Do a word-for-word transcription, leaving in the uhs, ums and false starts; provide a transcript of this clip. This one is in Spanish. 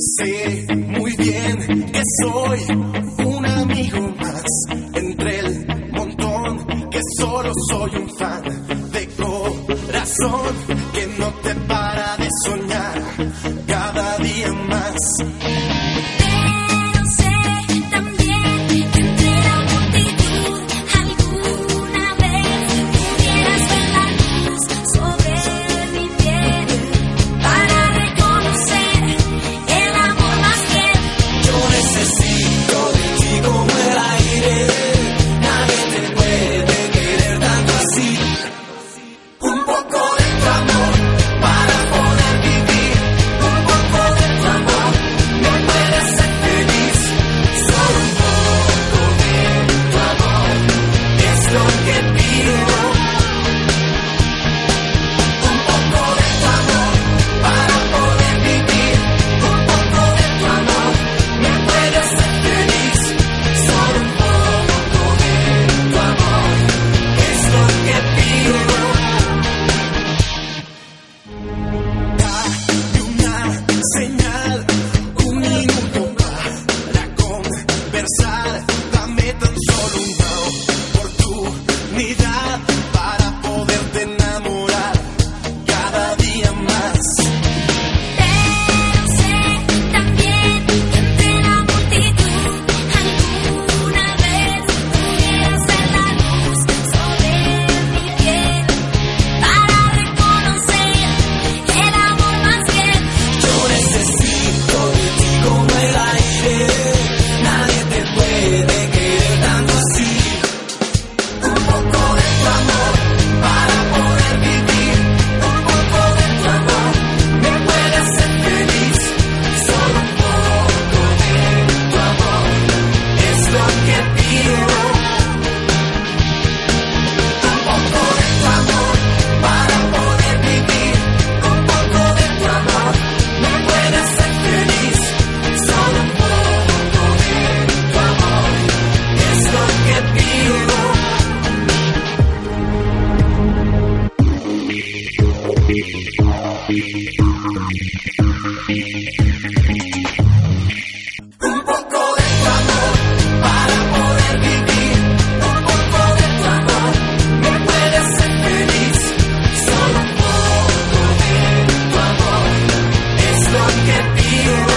Sé muy bien que soy un amigo más entre el montón, que solo soy un fan de corazón que no te para de soñar cada día más. Pero sé también que entre la multitud alguna vez pudieras ver la luz sobre mi piel para reconocer el amor más fiel. Yo necesito de ti como el aire, nadie te puede querer tanto así. Un poco de tu amor para poder vivir, un poco de tu amor me puede hacer feliz. Solo un poco de tu amor es lo que pido. Un poco de tu amor para poder vivir, un poco de tu amor me puede hacer feliz. Solo un poco de tu amor es lo que pido. Dame una señal, un minuto para conversar. Dame tan solo una oportunidad para poderte enamorar cada día más. Pero sé también que entre la multitud alguna vez pudieras ver la luz sobre mi piel para reconocer el amor más fiel. Yo necesito de ti como el aire, nadie te puede querer tanto así. Un poco de tu amor para poder vivir, un poco de tu amor me puede hacer feliz. Solo un poco de tu amor es lo que pido. Un poco de tu amor para poder vivir, un poco de tu amor me puede hacer feliz. Solo un poco de tu amor es lo que pido. Un poco de tu amor para poder vivir, un poco de tu amor me puede hacer feliz. Solo un poco de tu amor es lo que pido.